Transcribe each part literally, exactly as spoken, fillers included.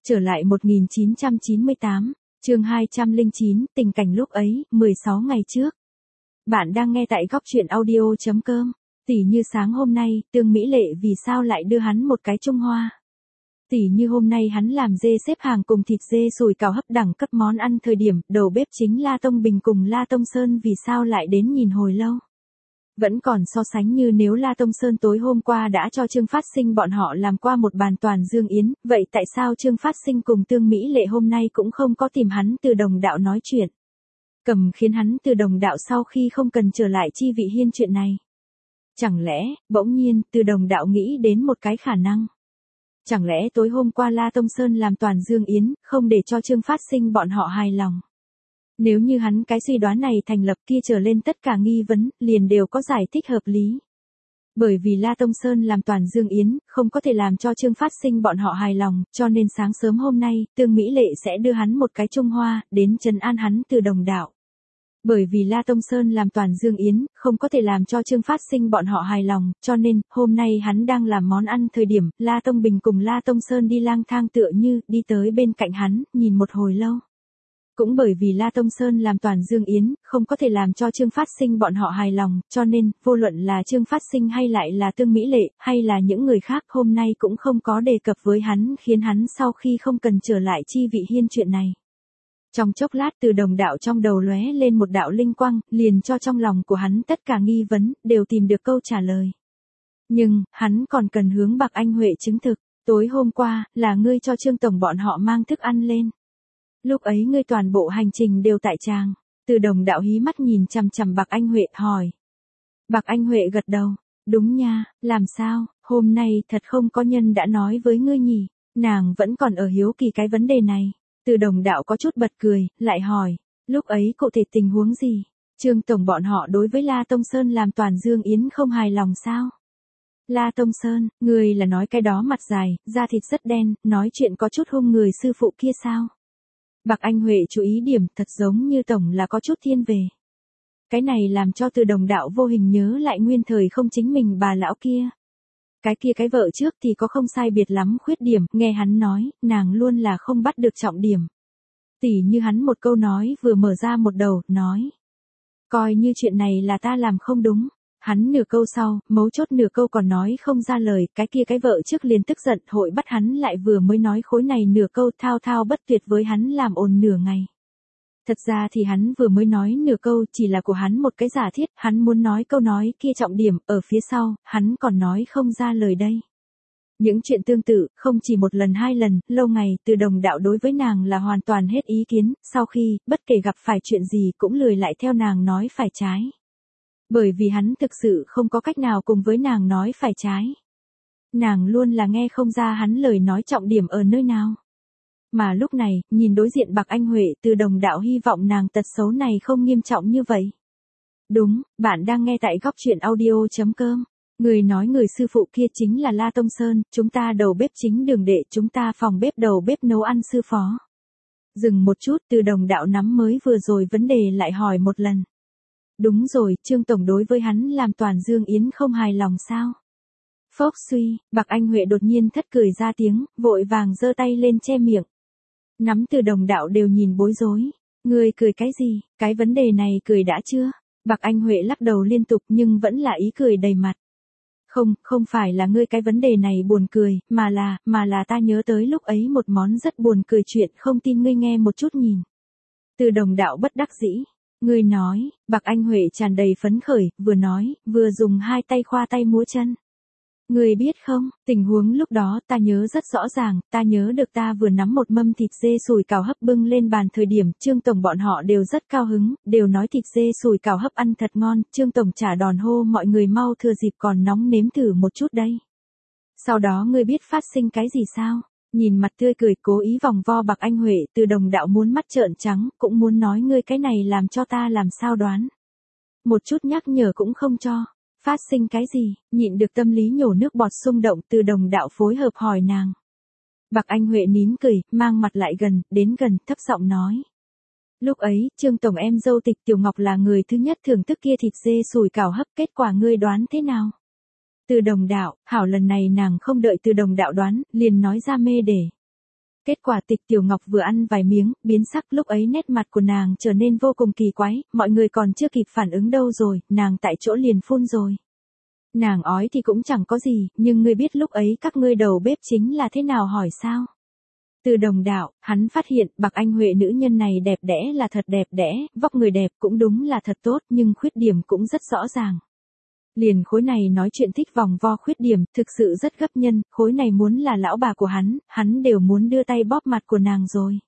Trở lại một nghìn chín trăm chín mươi tám, chương hai trăm lẻ chín, tình cảnh lúc ấy, mười sáu ngày trước. Bạn đang nghe tại góc truyện audio chấm com. Tỉ như sáng hôm nay, Tương Mỹ Lệ vì sao lại đưa hắn một cái Trung Hoa. Tỉ như hôm nay hắn làm dê xếp hàng cùng thịt dê sùi cảo hấp đẳng cấp món ăn thời điểm, đầu bếp chính La Tông Bình cùng La Tông Sơn vì sao lại đến nhìn hồi lâu. Vẫn còn so sánh như nếu La Tông Sơn tối hôm qua đã cho Trương Phát Sinh bọn họ làm qua một bàn toàn dương yến, vậy tại sao Trương Phát Sinh cùng Tương Mỹ Lệ hôm nay cũng không có tìm hắn Từ Đồng Đạo nói chuyện? Cầm khiến hắn Từ Đồng Đạo sau khi không cần trở lại Chi Vị Hiên chuyện này. Chẳng lẽ, bỗng nhiên, Từ Đồng Đạo nghĩ đến một cái khả năng. Chẳng lẽ tối hôm qua La Tông Sơn làm toàn dương yến, không để cho Trương Phát Sinh bọn họ hài lòng? Nếu như hắn cái suy đoán này thành lập kia trở lên tất cả nghi vấn, liền đều có giải thích hợp lý. Bởi vì La Tông Sơn làm toàn dương yến, không có thể làm cho Trương Phát Sinh bọn họ hài lòng, cho nên sáng sớm hôm nay, Tương Mỹ Lệ sẽ đưa hắn một cái Trung Hoa, đến trấn an hắn Từ Đồng Đạo. Bởi vì La Tông Sơn làm toàn dương yến, không có thể làm cho Trương Phát Sinh bọn họ hài lòng, cho nên, hôm nay hắn đang làm món ăn thời điểm, La Tông Bình cùng La Tông Sơn đi lang thang tựa như, đi tới bên cạnh hắn, nhìn một hồi lâu. Cũng bởi vì La Tông Sơn làm toàn dương yến, không có thể làm cho Trương Phát Sinh bọn họ hài lòng, cho nên, vô luận là Trương Phát Sinh hay lại là Tương Mỹ Lệ, hay là những người khác hôm nay cũng không có đề cập với hắn khiến hắn sau khi không cần trở lại Chi Vị Hiên chuyện này. Trong chốc lát Từ Đồng Đạo trong đầu lóe lên một đạo linh quang, liền cho trong lòng của hắn tất cả nghi vấn, đều tìm được câu trả lời. Nhưng, hắn còn cần hướng Bạc Anh Huệ chứng thực, tối hôm qua, là ngươi cho Trương Tổng bọn họ mang thức ăn lên. Lúc ấy ngươi toàn bộ hành trình đều tại tràng. Từ Đồng Đạo hí mắt nhìn chằm chằm Bạc Anh Huệ hỏi. Bạc Anh Huệ gật đầu. Đúng nha, làm sao, hôm nay thật không có nhân đã nói với ngươi nhỉ. Nàng vẫn còn ở hiếu kỳ cái vấn đề này. Từ Đồng Đạo có chút bật cười, lại hỏi. Lúc ấy cụ thể tình huống gì? Trương Tổng bọn họ đối với La Tông Sơn làm toàn dương yến không hài lòng sao? La Tông Sơn, người là nói cái đó mặt dài, da thịt rất đen, nói chuyện có chút hung người sư phụ kia sao? Bạc Anh Huệ chú ý điểm thật giống như Tổng là có chút thiên về. Cái này làm cho Từ Đồng Đạo vô hình nhớ lại nguyên thời không chính mình bà lão kia. Cái kia cái vợ trước thì có không sai biệt lắm khuyết điểm, nghe hắn nói, nàng luôn là không bắt được trọng điểm. Tỉ như hắn một câu nói vừa mở ra một đầu, nói. Coi như chuyện này là ta làm không đúng. Hắn nửa câu sau, mấu chốt nửa câu còn nói không ra lời, cái kia cái vợ trước liền tức giận, hội bắt hắn lại vừa mới nói khối này nửa câu thao thao bất tuyệt với hắn làm ồn nửa ngày. Thật ra thì hắn vừa mới nói nửa câu chỉ là của hắn một cái giả thiết, hắn muốn nói câu nói kia trọng điểm, ở phía sau, hắn còn nói không ra lời đây. Những chuyện tương tự, không chỉ một lần hai lần, lâu ngày, Từ Đồng Đạo đối với nàng là hoàn toàn hết ý kiến, sau khi, bất kể gặp phải chuyện gì cũng lười lại theo nàng nói phải trái. Bởi vì hắn thực sự không có cách nào cùng với nàng nói phải trái. Nàng luôn là nghe không ra hắn lời nói trọng điểm ở nơi nào. Mà lúc này, nhìn đối diện Bạc Anh Huệ, Từ Đồng Đạo hy vọng nàng tật xấu này không nghiêm trọng như vậy. Đúng, bạn đang nghe tại góc truyện audio chấm com. Người nói người sư phụ kia chính là La Tông Sơn, chúng ta đầu bếp chính đường đệ, chúng ta phòng bếp đầu bếp nấu ăn sư phó. Dừng một chút, Từ Đồng Đạo nắm mới vừa rồi vấn đề lại hỏi một lần. Đúng rồi, Trương Tổng đối với hắn làm toàn dương yến không hài lòng sao? Phốc suy, Bạc Anh Huệ đột nhiên thất cười ra tiếng, vội vàng giơ tay lên che miệng. Nắm Từ Đồng Đạo đều nhìn bối rối. Ngươi cười cái gì, cái vấn đề này cười đã chưa? Bạc Anh Huệ lắc đầu liên tục nhưng vẫn là ý cười đầy mặt. Không, không phải là ngươi cái vấn đề này buồn cười, mà là, mà là ta nhớ tới lúc ấy một món rất buồn cười chuyện không tin ngươi nghe một chút nhìn. Từ Đồng Đạo bất đắc dĩ. Ngươi nói, Bạc Anh Huệ tràn đầy phấn khởi, vừa nói, vừa dùng hai tay khoa tay múa chân. Ngươi biết không, tình huống lúc đó ta nhớ rất rõ ràng, ta nhớ được ta vừa nắm một mâm thịt dê sùi cảo hấp bưng lên bàn thời điểm, Trương Tổng bọn họ đều rất cao hứng, đều nói thịt dê sùi cảo hấp ăn thật ngon, Trương Tổng trả đòn hô mọi người mau thừa dịp còn nóng nếm thử một chút đây. Sau đó ngươi biết phát sinh cái gì sao? Nhìn mặt tươi cười cố ý vòng vo Bạc Anh Huệ, Từ Đồng Đạo muốn mắt trợn trắng, cũng muốn nói ngươi cái này làm cho ta làm sao đoán. Một chút nhắc nhở cũng không cho. Phát sinh cái gì, nhịn được tâm lý nhổ nước bọt xung động, Từ Đồng Đạo phối hợp hỏi nàng. Bạc Anh Huệ nín cười, mang mặt lại gần, đến gần, thấp giọng nói. Lúc ấy, Trương Tổng em dâu Tịch Tiểu Ngọc là người thứ nhất thưởng thức kia thịt dê sùi cảo hấp, kết quả ngươi đoán thế nào? Từ Đồng Đạo, hảo lần này nàng không đợi Từ Đồng Đạo đoán, liền nói ra mê để. Kết quả Tịch Tiểu Ngọc vừa ăn vài miếng, biến sắc, lúc ấy nét mặt của nàng trở nên vô cùng kỳ quái, mọi người còn chưa kịp phản ứng đâu rồi, nàng tại chỗ liền phun rồi. Nàng ói thì cũng chẳng có gì, nhưng ngươi biết lúc ấy các ngươi đầu bếp chính là thế nào hỏi sao? Từ Đồng Đạo, hắn phát hiện Bạc Anh Huệ nữ nhân này đẹp đẽ là thật đẹp đẽ, vóc người đẹp cũng đúng là thật tốt, nhưng khuyết điểm cũng rất rõ ràng. Liền khối này nói chuyện thích vòng vo khuyết điểm, thực sự rất gấp nhân, khối này muốn là lão bà của hắn, hắn đều muốn đưa tay bóp mặt của nàng rồi.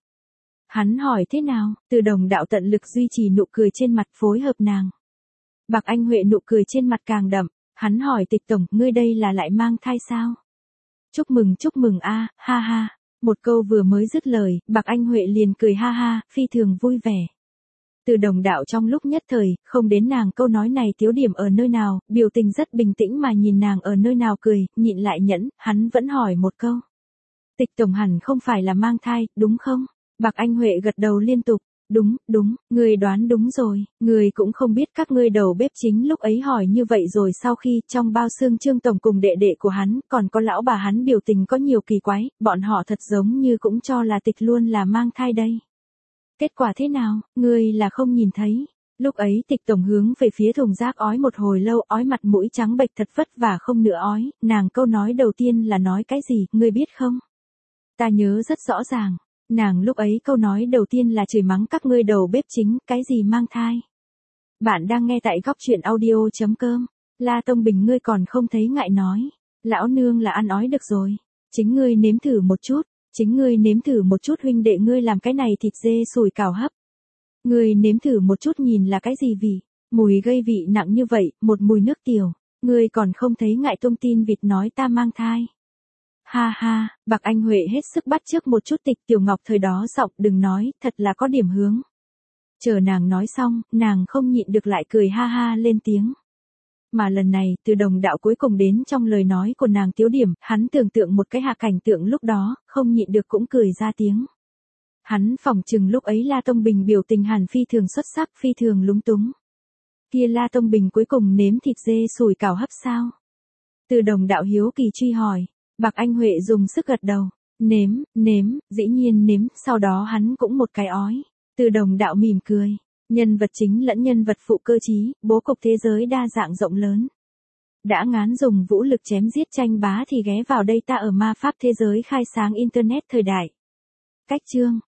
Hắn hỏi thế nào, Từ Đồng Đạo tận lực duy trì nụ cười trên mặt phối hợp nàng. Bạc Anh Huệ nụ cười trên mặt càng đậm, hắn hỏi Tịch tổng, ngươi đây là lại mang thai sao? Chúc mừng chúc mừng a, ha ha. Một câu vừa mới dứt lời, Bạc Anh Huệ liền cười ha ha, phi thường vui vẻ. Từ Đồng Đạo trong lúc nhất thời, không đến nàng câu nói này thiếu điểm ở nơi nào, biểu tình rất bình tĩnh mà nhìn nàng ở nơi nào cười, nhịn lại nhẫn, hắn vẫn hỏi một câu. Tịch tổng hẳn không phải là mang thai, đúng không? Bạc Anh Huệ gật đầu liên tục, đúng, đúng, người đoán đúng rồi, người cũng không biết các ngươi đầu bếp chính lúc ấy hỏi như vậy rồi sau khi trong bao xương Trương tổng cùng đệ đệ của hắn, còn có lão bà hắn biểu tình có nhiều kỳ quái, bọn họ thật giống như cũng cho là Tịch luôn là mang thai đây. Kết quả thế nào, ngươi là không nhìn thấy. Lúc ấy Tịch tổng hướng về phía thùng rác ói một hồi lâu, ói mặt mũi trắng bệch thật vất vả không nữa ói, nàng câu nói đầu tiên là nói cái gì, ngươi biết không? Ta nhớ rất rõ ràng. Nàng lúc ấy câu nói đầu tiên là chửi mắng các ngươi đầu bếp chính, cái gì mang thai. Bạn đang nghe tại góc truyện audio chấm com. La Tông Bình ngươi còn không thấy ngại nói. Lão nương là ăn ói được rồi. Chính ngươi nếm thử một chút. Chính ngươi nếm thử một chút huynh đệ ngươi làm cái này thịt dê sùi cảo hấp. Ngươi nếm thử một chút nhìn là cái gì vị. Mùi gây vị nặng như vậy, một mùi nước tiểu. Ngươi còn không thấy ngại tung tin vịt nói ta mang thai. Ha ha, Bạc Anh Huệ hết sức bắt chước một chút Tịch Tiểu Ngọc thời đó giọng đừng nói, thật là có điểm hướng. Chờ nàng nói xong, nàng không nhịn được lại cười ha ha lên tiếng. Mà lần này, Từ Đồng Đạo cuối cùng đến trong lời nói của nàng tiếu điểm, hắn tưởng tượng một cái hạ cảnh tượng lúc đó, không nhịn được cũng cười ra tiếng. Hắn phỏng chừng lúc ấy La Tông Bình biểu tình hẳn phi thường xuất sắc, phi thường lúng túng. Kia La Tông Bình cuối cùng nếm thịt dê sùi cảo hấp sao? Từ Đồng Đạo hiếu kỳ truy hỏi. Bạc Anh Huệ dùng sức gật đầu, nếm, nếm, dĩ nhiên nếm, sau đó hắn cũng một cái ói. Từ Đồng Đạo mỉm cười, nhân vật chính lẫn nhân vật phụ cơ trí, bố cục thế giới đa dạng rộng lớn. Đã ngán dùng vũ lực chém giết tranh bá thì ghé vào đây ta ở ma pháp thế giới khai sáng internet thời đại. Cách chương